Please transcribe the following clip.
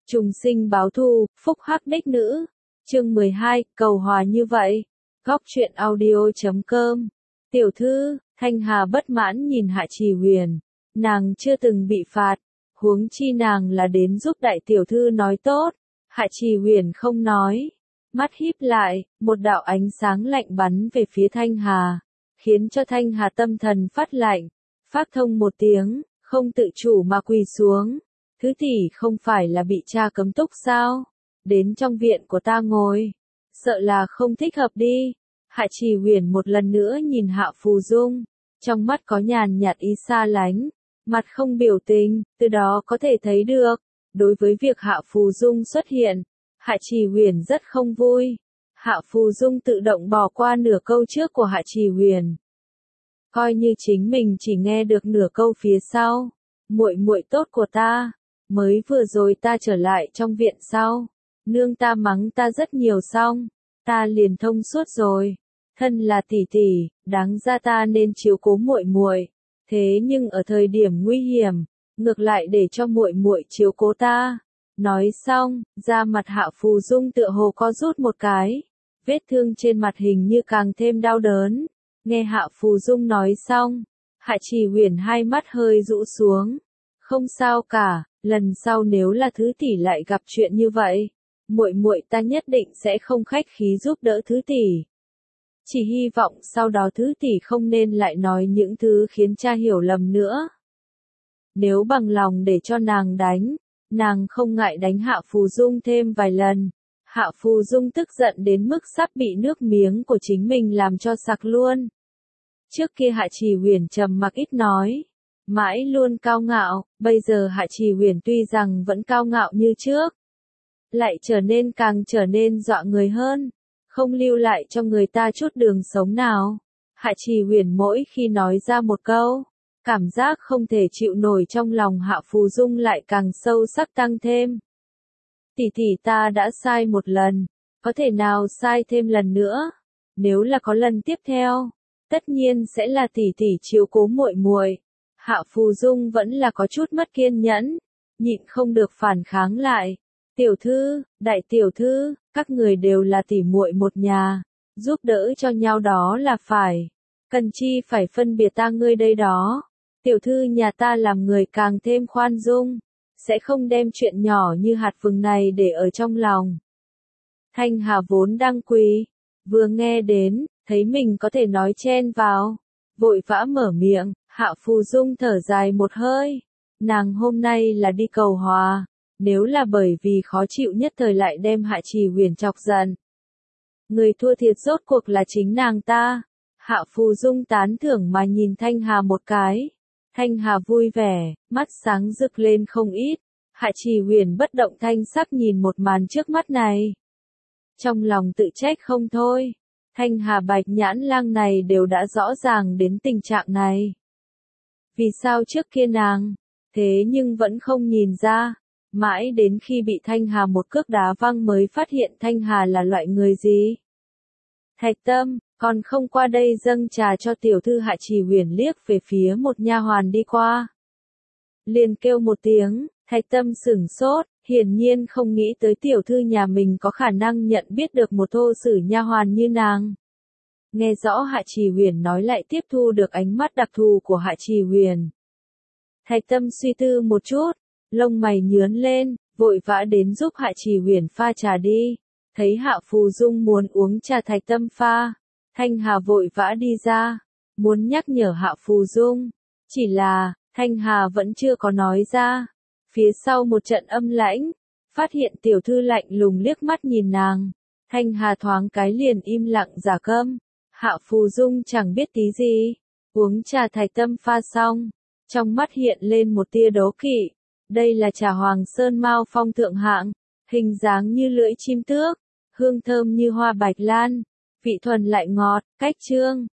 Trùng sinh báo thù, phúc hắc đích nữ. Chương 12, cầu hòa như vậy. Góc truyện audio.com. Tiểu thư, Thanh Hà bất mãn nhìn Hạ Trì Huyền. Nàng chưa từng bị phạt, huống chi nàng là đến giúp đại tiểu thư nói tốt. Hạ Trì Huyền không nói. Mắt híp lại, một đạo ánh sáng lạnh bắn về phía Thanh Hà, khiến cho Thanh Hà tâm thần phát lạnh. Phát thông một tiếng, không tự chủ mà quỳ xuống. Thứ tỷ không phải là bị cha cấm túc sao? Đến trong viện của ta ngồi. Sợ là không thích hợp đi. Hạ Trì Huyền một lần nữa nhìn Hạ Phù Dung. Trong mắt có nhàn nhạt ý xa lánh. Mặt không biểu tình, từ đó có thể thấy được. Đối với việc Hạ Phù Dung xuất hiện, Hạ Trì Huyền rất không vui. Hạ Phù Dung tự động bỏ qua nửa câu trước của Hạ Trì Huyền. Coi như chính mình chỉ nghe được nửa câu phía sau. Muội muội tốt của ta. Mới vừa rồi ta trở lại trong viện sau. Nương ta mắng ta rất nhiều xong. Ta liền thông suốt rồi. Thân là tỷ tỷ, đáng ra ta nên chiếu cố muội muội. Thế nhưng ở thời điểm nguy hiểm, ngược lại để cho muội muội chiếu cố ta. Nói xong, da mặt Hạ Phù Dung tựa hồ co rút một cái. Vết thương trên mặt hình như càng thêm đau đớn. Nghe Hạ Phù Dung nói xong, Hạ Trì Huyền hai mắt hơi rũ xuống. Không sao cả, lần sau nếu là thứ tỷ lại gặp chuyện như vậy, muội muội ta nhất định sẽ không khách khí giúp đỡ thứ tỷ. Chỉ hy vọng sau đó thứ tỷ không nên lại nói những thứ khiến cha hiểu lầm nữa. Nếu bằng lòng để cho nàng đánh, nàng không ngại đánh Hạ Phù Dung thêm vài lần. Hạ Phù Dung tức giận đến mức sắp bị nước miếng của chính mình làm cho sặc luôn. Trước kia Hạ Trì Huyền trầm mặc ít nói, mãi luôn cao ngạo, bây giờ Hạ Trì Huyền tuy rằng vẫn cao ngạo như trước, lại càng trở nên dọa người hơn, không lưu lại cho người ta chút đường sống nào. Hạ Trì Huyền mỗi khi nói ra một câu, cảm giác không thể chịu nổi trong lòng Hạ Phù Dung lại càng sâu sắc tăng thêm. Tỷ tỷ ta đã sai một lần, có thể nào sai thêm lần nữa? Nếu là có lần tiếp theo, tất nhiên sẽ là tỷ tỷ chiếu cố muội muội. Hạ Phù Dung vẫn là có chút mất kiên nhẫn, nhịn không được phản kháng lại. Tiểu thư, đại tiểu thư, các người đều là tỷ muội một nhà, giúp đỡ cho nhau đó là phải. Cần chi phải phân biệt ta ngươi đây đó. Tiểu thư nhà ta làm người càng thêm khoan dung, sẽ không đem chuyện nhỏ như hạt vừng này để ở trong lòng. Thanh Hà vốn đang quỳ, vừa nghe đến, thấy mình có thể nói chen vào, vội vã mở miệng. Hạ Phù Dung thở dài một hơi. Nàng hôm nay là đi cầu hòa, nếu là bởi vì khó chịu nhất thời lại đem Hạ Trì Huyền chọc giận. Người thua thiệt rốt cuộc là chính nàng ta. Hạ Phù Dung tán thưởng mà nhìn Thanh Hà một cái. Thanh Hà vui vẻ, mắt sáng rực lên không ít. Hạ Trì Huyền bất động thanh sắc nhìn một màn trước mắt này. Trong lòng tự trách không thôi. Thanh Hà Bạch Nhãn Lang này đều đã rõ ràng đến tình trạng này. Vì sao trước kia nàng, thế nhưng vẫn không nhìn ra, mãi đến khi bị Thanh Hà một cước đá văng mới phát hiện Thanh Hà là loại người gì. Thạch Tâm, còn không qua đây dâng trà cho tiểu thư. Hạ Trì Huyền liếc về phía một nha hoàn đi qua. Liền kêu một tiếng, Thạch Tâm sửng sốt, hiển nhiên không nghĩ tới tiểu thư nhà mình có khả năng nhận biết được một thô sử nha hoàn như nàng. Nghe rõ Hạ Trì Huyền nói lại tiếp thu được ánh mắt đặc thù của Hạ Trì Huyền. Thạch Tâm suy tư một chút, lông mày nhướng lên, vội vã đến giúp Hạ Trì Huyền pha trà đi. Thấy Hạ Phù Dung muốn uống trà Thạch Tâm pha, Thanh Hà vội vã đi ra, muốn nhắc nhở Hạ Phù Dung. Chỉ là, Thanh Hà vẫn chưa có nói ra. Phía sau một trận âm lãnh, phát hiện tiểu thư lạnh lùng liếc mắt nhìn nàng. Thanh Hà thoáng cái liền im lặng giả câm. Hạ Phù Dung chẳng biết tí gì, uống trà Thạch Tâm pha xong, trong mắt hiện lên một tia đố kỵ. Đây là trà Hoàng Sơn Mao Phong thượng hạng, hình dáng như lưỡi chim tước, hương thơm như hoa bạch lan, vị thuần lại ngọt, cách chương.